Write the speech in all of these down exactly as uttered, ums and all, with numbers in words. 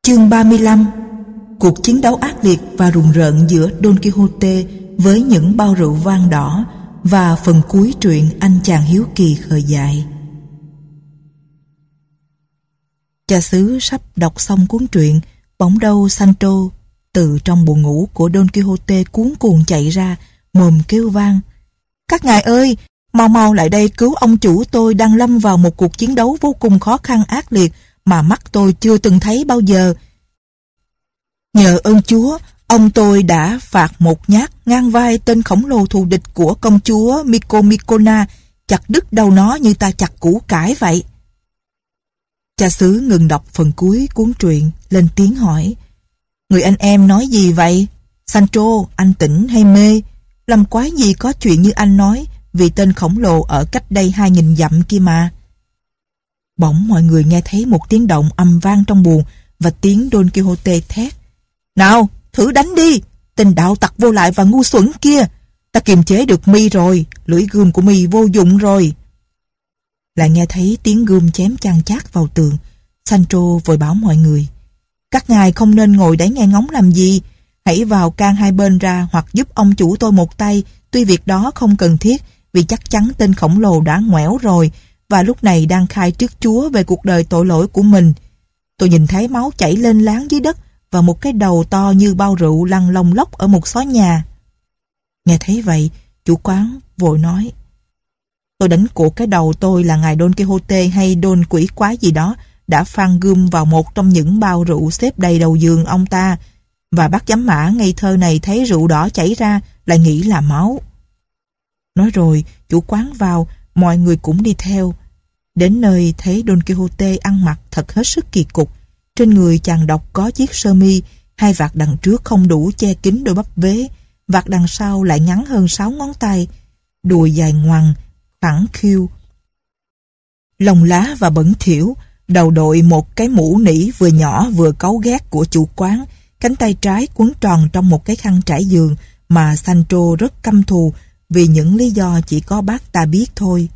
Chương ba mươi lăm. Cuộc chiến đấu ác liệt và rùng rợn giữa Don Quixote với những bao rượu vang đỏ và phần cuối truyện anh chàng hiếu kỳ khờ dại. Cha xứ sắp đọc xong cuốn truyện, bỗng đâu Sancho từ trong buồng ngủ của Don Quixote cuống cuồng chạy ra, mồm kêu vang: "Các ngài ơi, mau mau lại đây cứu ông chủ tôi đang lâm vào một cuộc chiến đấu vô cùng khó khăn ác liệt mà mắt tôi chưa từng thấy bao giờ. Nhờ ơn Chúa, ông tôi đã phạt một nhát ngang vai tên khổng lồ thù địch của công chúa Micomicona, chặt đứt đầu nó như ta chặt củ cải vậy." Cha xứ ngừng đọc phần cuối cuốn truyện, lên tiếng hỏi: "Người anh em nói gì vậy? Sancho, anh tỉnh hay mê? Làm quái gì có chuyện như anh nói, vì tên khổng lồ ở cách đây hai nghìn dặm kia mà." Bỗng mọi người nghe thấy một tiếng động ầm vang trong buồng và tiếng Don Quixote thét: "Nào, thử đánh đi, tên đạo tặc vô lại và ngu xuẩn kia! Ta kiềm chế được mi rồi, lưỡi gươm của mi vô dụng rồi." Lại nghe thấy tiếng gươm chém chan chát vào tường. Sancho vội bảo mọi người: "Các ngài không nên ngồi đấy nghe ngóng làm gì, hãy vào can hai bên ra hoặc giúp ông chủ tôi một tay, tuy việc đó không cần thiết vì chắc chắn tên khổng lồ đã ngoẻo rồi và lúc này đang khai trước Chúa về cuộc đời tội lỗi của mình. Tôi nhìn thấy máu chảy lên láng dưới đất và một cái đầu to như bao rượu lăn lông lốc ở một xó nhà." Nghe thấy vậy, chủ quán vội nói: "Tôi đánh cuộc cái đầu tôi là ngài Don Quixote hay Don quỷ quái gì đó đã phang gươm vào một trong những bao rượu xếp đầy đầu giường ông ta, và bác giám mã ngây thơ này thấy rượu đỏ chảy ra lại nghĩ là máu." Nói rồi, chủ quán vào, mọi người cũng đi theo. Đến nơi thấy Don Quixote ăn mặc thật hết sức kỳ cục. Trên người chàng độc có chiếc sơ mi, hai vạt đằng trước không đủ che kín đôi bắp vế, vạt đằng sau lại ngắn hơn sáu ngón tay, đùi dài ngoằng, phẳng khiu, lông lá và bẩn thỉu, đầu đội một cái mũ nỉ vừa nhỏ vừa cáu ghét của chủ quán, cánh tay trái quấn tròn trong một cái khăn trải giường mà Sancho rất căm thù vì những lý do chỉ có bác ta biết thôi.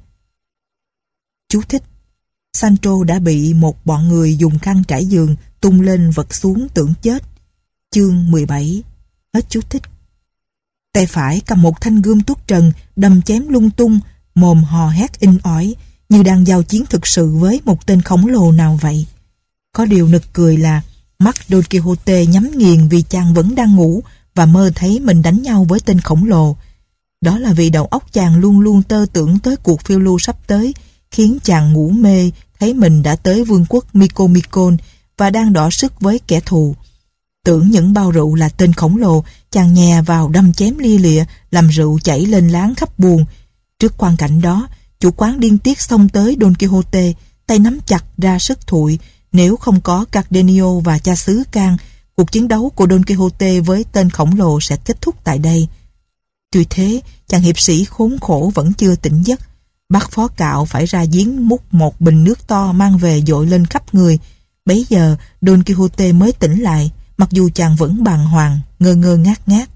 Chú thích: Sancho đã bị một bọn người dùng khăn trải giường tung lên vật xuống tưởng chết. Chương mười bảy. Hết chú thích. Tay phải cầm một thanh gươm tuốt trần đâm chém lung tung, mồm hò hét inh ỏi như đang giao chiến thực sự với một tên khổng lồ nào vậy. Có điều nực cười là mắt Don Quixote nhắm nghiền vì chàng vẫn đang ngủ và mơ thấy mình đánh nhau với tên khổng lồ. Đó là vì đầu óc chàng luôn luôn tơ tưởng tới cuộc phiêu lưu sắp tới, khiến chàng ngủ mê thấy mình đã tới vương quốc Micomicon và đang đọ sức với kẻ thù. Tưởng những bao rượu là tên khổng lồ, chàng nhè vào đâm chém lia lịa, làm rượu chảy lên láng khắp buồng. Trước quang cảnh đó, chủ quán điên tiết xông tới Don Quixote, tay nắm chặt ra sức thụi. Nếu không có Cardenio và cha xứ can, cuộc chiến đấu của Don Quixote với tên khổng lồ sẽ kết thúc tại đây. Tuy thế, chàng hiệp sĩ khốn khổ vẫn chưa tỉnh giấc. Bác phó cạo phải ra giếng múc một bình nước to mang về dội lên khắp người. Bấy giờ Don Quixote mới tỉnh lại, mặc dù chàng vẫn bàng hoàng, ngơ ngơ ngác ngác.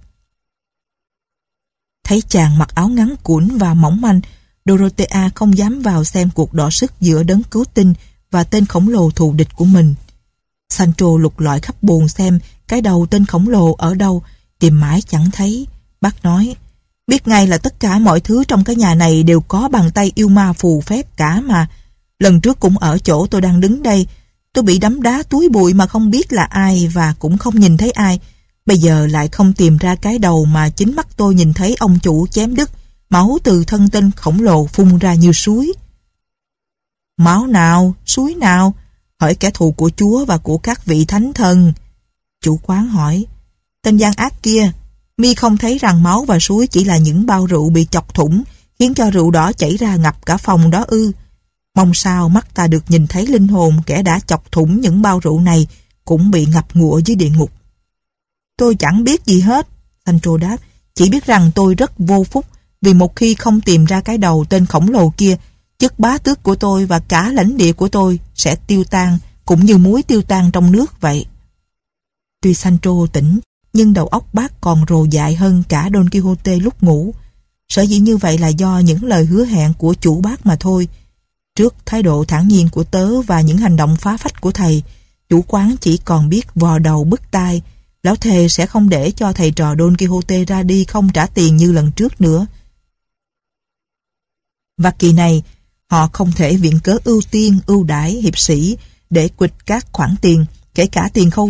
Thấy chàng mặc áo ngắn củn và mỏng manh, Dorothea không dám vào xem cuộc đọ sức giữa đấng cứu tinh và tên khổng lồ thù địch của mình. Sancho lục lọi khắp buồng xem cái đầu tên khổng lồ ở đâu, tìm mãi chẳng thấy. Bác nói: "Biết ngay là tất cả mọi thứ trong cái nhà này đều có bàn tay yêu ma phù phép cả mà. Lần trước cũng ở chỗ tôi đang đứng đây, tôi bị đấm đá túi bụi mà không biết là ai và cũng không nhìn thấy ai. Bây giờ lại không tìm ra cái đầu mà chính mắt tôi nhìn thấy ông chủ chém đứt, máu từ thân tên khổng lồ phun ra như suối." "Máu nào? Suối nào? Hỏi kẻ thù của Chúa và của các vị thánh thần." Chủ quán hỏi: "Tên gian ác kia, mi không thấy rằng máu và suối chỉ là những bao rượu bị chọc thủng, khiến cho rượu đỏ chảy ra ngập cả phòng đó ư? Mong sao mắt ta được nhìn thấy linh hồn kẻ đã chọc thủng những bao rượu này cũng bị ngập ngụa dưới địa ngục." "Tôi chẳng biết gì hết," Sancho đáp, "chỉ biết rằng tôi rất vô phúc, vì một khi không tìm ra cái đầu tên khổng lồ kia, chức bá tước của tôi và cả lãnh địa của tôi sẽ tiêu tan, cũng như muối tiêu tan trong nước vậy." Tuy Sancho tỉnh, nhưng đầu óc bác còn rồ dại hơn cả Don Quixote lúc ngủ. Sở dĩ như vậy là do những lời hứa hẹn của chủ bác mà thôi. Trước thái độ thản nhiên của tớ và những hành động phá phách của thầy, chủ quán chỉ còn biết vò đầu bứt tai. Lão thề sẽ không để cho thầy trò Don Quixote ra đi không trả tiền như lần trước nữa. Và kỳ này, họ không thể viện cớ ưu tiên, ưu đãi hiệp sĩ để quỵt các khoản tiền, kể cả tiền khâu